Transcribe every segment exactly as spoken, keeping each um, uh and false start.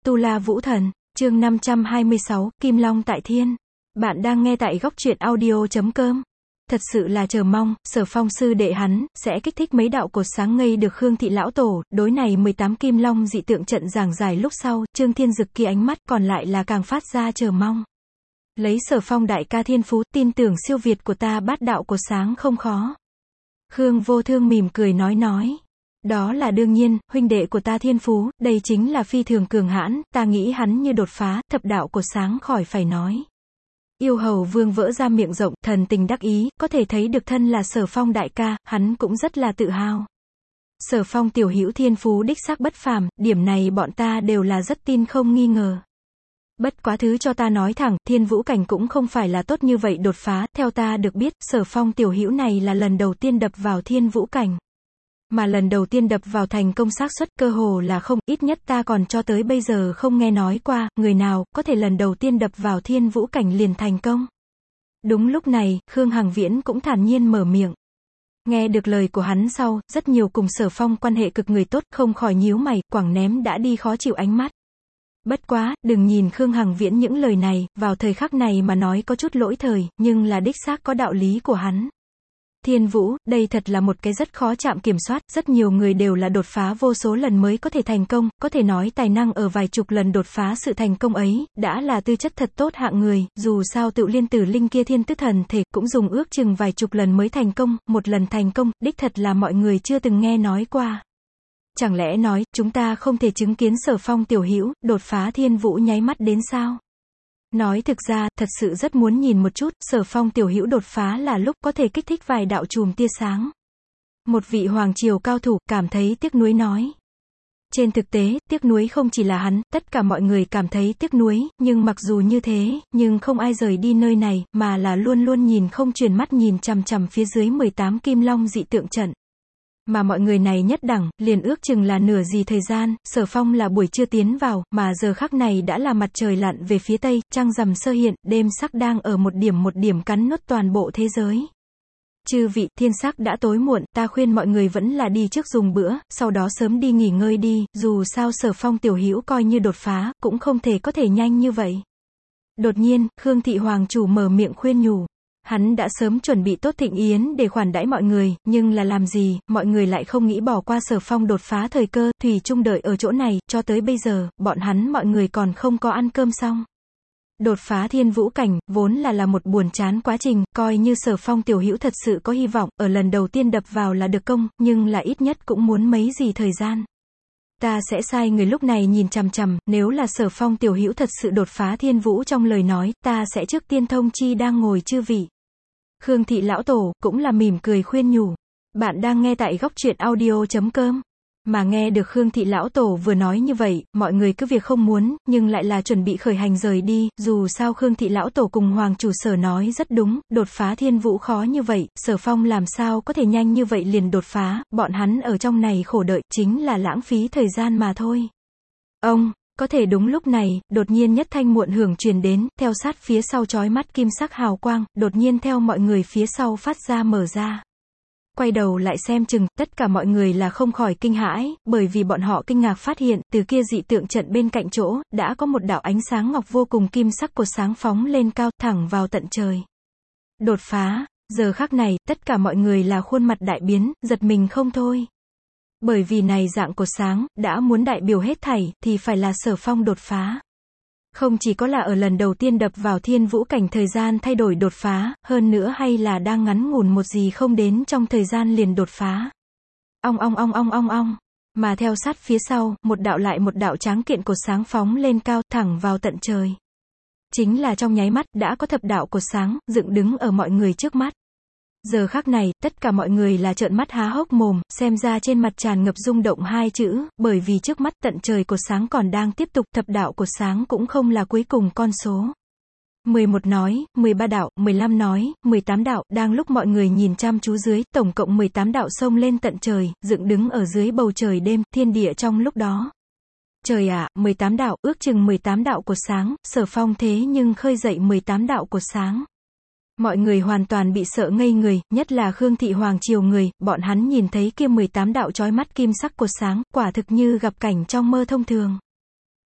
Tu La Vũ Thần, chương năm trăm hai mươi sáu, Kim Long tại Thiên. Bạn đang nghe tại góc truyện audio chấm com. Thật sự là chờ mong, Sở Phong sư đệ hắn, sẽ kích thích mấy đạo cột sáng ngây được Khương Thị lão tổ, đối này mười tám Kim Long dị tượng trận giảng giải lúc sau, Trương Thiên Dực kia ánh mắt còn lại là càng phát ra chờ mong. Lấy Sở Phong đại ca thiên phú, tin tưởng siêu việt của ta bát đạo cột sáng không khó. Khương Vô Thương mỉm cười nói nói. Đó là đương nhiên, huynh đệ của ta thiên phú, đây chính là phi thường cường hãn, ta nghĩ hắn như đột phá, thập đạo cột sáng khỏi phải nói. Yêu Hầu Vương vỡ ra miệng rộng, thần tình đắc ý, có thể thấy được thân là Sở Phong đại ca, hắn cũng rất là tự hào. Sở Phong tiểu hữu thiên phú đích xác bất phàm, điểm này bọn ta đều là rất tin không nghi ngờ. Bất quá thứ cho ta nói thẳng, thiên vũ cảnh cũng không phải là tốt như vậy đột phá, theo ta được biết, Sở Phong tiểu hữu này là lần đầu tiên đập vào thiên vũ cảnh. Mà lần đầu tiên đập vào thành công xác suất cơ hồ là không, ít nhất ta còn cho tới bây giờ không nghe nói qua, người nào, có thể lần đầu tiên đập vào thiên vũ cảnh liền thành công. Đúng lúc này, Khương Hằng Viễn cũng thản nhiên mở miệng. Nghe được lời của hắn sau, rất nhiều cùng Sở Phong quan hệ cực người tốt, không khỏi nhíu mày, quẳng ném đã đi khó chịu ánh mắt. Bất quá, đừng nhìn Khương Hằng Viễn những lời này, vào thời khắc này mà nói có chút lỗi thời, nhưng là đích xác có đạo lý của hắn. Thiên Vũ, đây thật là một cái rất khó chạm kiểm soát, rất nhiều người đều là đột phá vô số lần mới có thể thành công, có thể nói tài năng ở vài chục lần đột phá sự thành công ấy, đã là tư chất thật tốt hạng người, dù sao Tự Liên Tử Linh kia thiên tức thần thể, cũng dùng ước chừng vài chục lần mới thành công, một lần thành công, đích thật là mọi người chưa từng nghe nói qua. Chẳng lẽ nói, chúng ta không thể chứng kiến Sở Phong tiểu hữu, đột phá Thiên Vũ nháy mắt đến sao? Nói thực ra, thật sự rất muốn nhìn một chút, Sở Phong tiểu hữu đột phá là lúc có thể kích thích vài đạo chùm tia sáng. Một vị hoàng triều cao thủ, cảm thấy tiếc nuối nói. Trên thực tế, tiếc nuối không chỉ là hắn, tất cả mọi người cảm thấy tiếc nuối, nhưng mặc dù như thế, nhưng không ai rời đi nơi này, mà là luôn luôn nhìn không chuyển mắt nhìn chằm chằm phía dưới mười tám Kim Long dị tượng trận. Mà mọi người này nhất đẳng, liền ước chừng là nửa gì thời gian, Sở Phong là buổi trưa tiến vào, mà giờ khắc này đã là mặt trời lặn về phía tây, trăng rằm sơ hiện, đêm sắc đang ở một điểm một điểm cắn nuốt toàn bộ thế giới. Chư vị, thiên sắc đã tối muộn, ta khuyên mọi người vẫn là đi trước dùng bữa, sau đó sớm đi nghỉ ngơi đi, dù sao Sở Phong tiểu hữu coi như đột phá, cũng không thể có thể nhanh như vậy. Đột nhiên, Khương Thị Hoàng chủ mở miệng khuyên nhủ. Hắn đã sớm chuẩn bị tốt thịnh yến để khoản đãi mọi người, nhưng là làm gì, mọi người lại không nghĩ bỏ qua Sở Phong đột phá thời cơ, thủy chung đợi ở chỗ này, cho tới bây giờ, bọn hắn mọi người còn không có ăn cơm xong. Đột phá thiên vũ cảnh, vốn là là một buồn chán quá trình, coi như Sở Phong tiểu hữu thật sự có hy vọng, ở lần đầu tiên đập vào là được công, nhưng là ít nhất cũng muốn mấy gì thời gian. Ta sẽ sai người lúc này nhìn chằm chằm, nếu là Sở Phong tiểu hữu thật sự đột phá thiên vũ trong lời nói, ta sẽ trước tiên thông chi đang ngồi chư vị. Khương Thị lão tổ, cũng là mỉm cười khuyên nhủ. Bạn đang nghe tại góc truyện audio chấm com. Mà nghe được Khương Thị lão tổ vừa nói như vậy, mọi người cứ việc không muốn, nhưng lại là chuẩn bị khởi hành rời đi, dù sao Khương Thị lão tổ cùng Hoàng chủ Sở nói rất đúng, đột phá thiên vũ khó như vậy, Sở Phong làm sao có thể nhanh như vậy liền đột phá, bọn hắn ở trong này khổ đợi, chính là lãng phí thời gian mà thôi. Ông, có thể đúng lúc này, đột nhiên nhất thanh muộn hưởng truyền đến, theo sát phía sau chói mắt kim sắc hào quang, đột nhiên theo mọi người phía sau phát ra mở ra. Quay đầu lại xem chừng, tất cả mọi người là không khỏi kinh hãi, bởi vì bọn họ kinh ngạc phát hiện, từ kia dị tượng trận bên cạnh chỗ, đã có một đạo ánh sáng ngọc vô cùng kim sắc cột sáng phóng lên cao, thẳng vào tận trời. Đột phá, giờ khắc này, tất cả mọi người là khuôn mặt đại biến, giật mình không thôi. Bởi vì này dạng cột sáng, đã muốn đại biểu hết thảy, thì phải là Sở Phong đột phá. Không chỉ có là ở lần đầu tiên đập vào thiên vũ cảnh thời gian thay đổi đột phá, hơn nữa hay là đang ngắn ngủn một gì không đến trong thời gian liền đột phá. Ong ong ong ong ong ong. Mà theo sát phía sau, một đạo lại một đạo tráng kiện cột sáng phóng lên cao, thẳng vào tận trời. Chính là trong nháy mắt, đã có thập đạo cột sáng, dựng đứng ở mọi người trước mắt. Giờ khắc này, tất cả mọi người là trợn mắt há hốc mồm, xem ra trên mặt tràn ngập rung động hai chữ, bởi vì trước mắt tận trời cột sáng còn đang tiếp tục, thập đạo cột sáng cũng không là cuối cùng con số. mười một nói, mười ba đạo, mười lăm nói, mười tám đạo, đang lúc mọi người nhìn chăm chú dưới, tổng cộng mười tám đạo xông lên tận trời, dựng đứng ở dưới bầu trời đêm, thiên địa trong lúc đó. Trời ạ, à, mười tám đạo, ước chừng mười tám đạo cột sáng, Sở Phong thế nhưng khơi dậy mười tám đạo cột sáng. Mọi người hoàn toàn bị sợ ngây người, nhất là Khương Thị Hoàng triều người, bọn hắn nhìn thấy kia mười tám đạo chói mắt kim sắc cột sáng, quả thực như gặp cảnh trong mơ thông thường.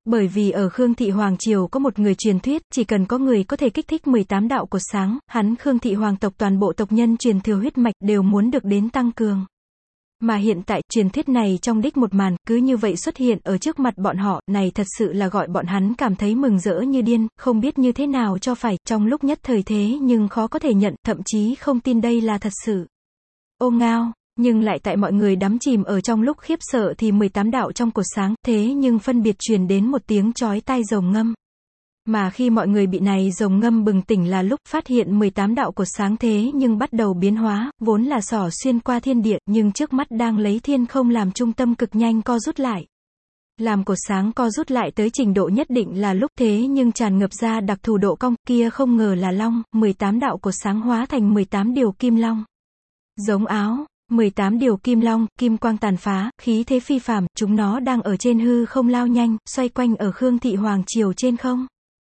Bởi vì ở Khương Thị Hoàng Triều có một người truyền thuyết, chỉ cần có người có thể kích thích mười tám đạo cột sáng, hắn Khương Thị Hoàng tộc toàn bộ tộc nhân truyền thừa huyết mạch đều muốn được đến tăng cường. Mà hiện tại, truyền thuyết này trong đích một màn, cứ như vậy xuất hiện ở trước mặt bọn họ, này thật sự là gọi bọn hắn cảm thấy mừng rỡ như điên, không biết như thế nào cho phải, trong lúc nhất thời thế nhưng khó có thể nhận, thậm chí không tin đây là thật sự. Ô ngao, nhưng lại tại mọi người đắm chìm ở trong lúc khiếp sợ thì mười tám đạo trong cột sáng, thế nhưng phân biệt truyền đến một tiếng chói tai rồng ngâm. Mà khi mọi người bị này rồng ngâm bừng tỉnh là lúc phát hiện mười tám đạo cột sáng thế nhưng bắt đầu biến hóa, vốn là xỏ xuyên qua thiên địa, nhưng trước mắt đang lấy thiên không làm trung tâm cực nhanh co rút lại. Làm cột sáng co rút lại tới trình độ nhất định là lúc thế nhưng tràn ngập ra đặc thù độ cong, kia không ngờ là long, mười tám đạo cột sáng hóa thành mười tám điều kim long. Giống áo, mười tám điều kim long, kim quang tàn phá, khí thế phi phàm, chúng nó đang ở trên hư không lao nhanh, xoay quanh ở Khương Thị Hoàng Triều trên không.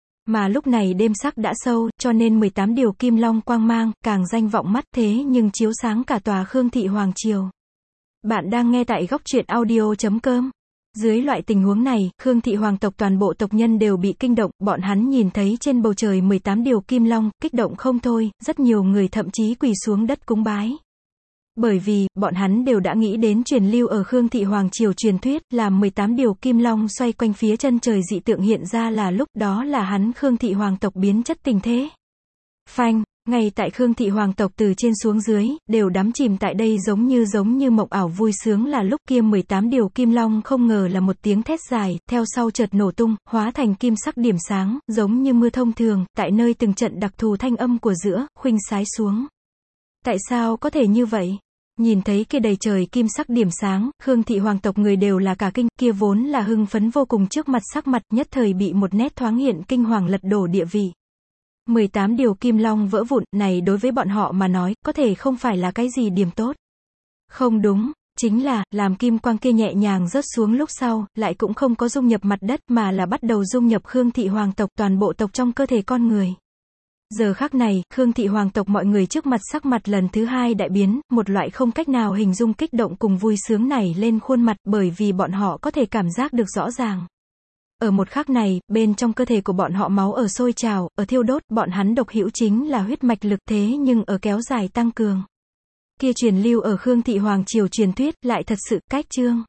Mà lúc này đêm sắc đã sâu, cho nên mười tám điều kim long quang mang, càng danh vọng mắt thế nhưng chiếu sáng cả tòa Khương Thị Hoàng Triều. Bạn đang nghe tại góc truyện audio chấm com. Dưới loại tình huống này, Khương Thị Hoàng tộc toàn bộ tộc nhân đều bị kinh động, bọn hắn nhìn thấy trên bầu trời mười tám điều kim long, kích động không thôi, rất nhiều người thậm chí quỳ xuống đất cúng bái. Bởi vì, bọn hắn đều đã nghĩ đến truyền lưu ở Khương Thị Hoàng Triều truyền thuyết, làm mười tám điều kim long xoay quanh phía chân trời dị tượng hiện ra là lúc đó là hắn Khương Thị Hoàng tộc biến chất tình thế. Phanh, ngay tại Khương Thị Hoàng tộc từ trên xuống dưới, đều đắm chìm tại đây giống như giống như mộng ảo vui sướng là lúc kia mười tám điều kim long không ngờ là một tiếng thét dài, theo sau chợt nổ tung, hóa thành kim sắc điểm sáng, giống như mưa thông thường, tại nơi từng trận đặc thù thanh âm của giữa, khuynh sái xuống. Tại sao có thể như vậy? Nhìn thấy kia đầy trời kim sắc điểm sáng, Khương Thị Hoàng tộc người đều là cả kinh, kia vốn là hưng phấn vô cùng trước mặt sắc mặt, nhất thời bị một nét thoáng hiện kinh hoàng lật đổ địa vị. mười tám điều kim long vỡ vụn, này đối với bọn họ mà nói, có thể không phải là cái gì điểm tốt. Không đúng, chính là, làm kim quang kia nhẹ nhàng rớt xuống lúc sau, lại cũng không có dung nhập mặt đất mà là bắt đầu dung nhập Khương Thị Hoàng tộc toàn bộ tộc trong cơ thể con người. Giờ khắc này, Khương Thị Hoàng tộc mọi người trước mặt sắc mặt lần thứ hai đại biến, một loại không cách nào hình dung kích động cùng vui sướng này lên khuôn mặt, bởi vì bọn họ có thể cảm giác được rõ ràng. Ở một khắc này, bên trong cơ thể của bọn họ máu ở sôi trào, ở thiêu đốt, bọn hắn độc hữu chính là huyết mạch lực thế nhưng ở kéo dài tăng cường. Kia truyền lưu ở Khương Thị Hoàng Triều truyền thuyết, lại thật sự cách trương.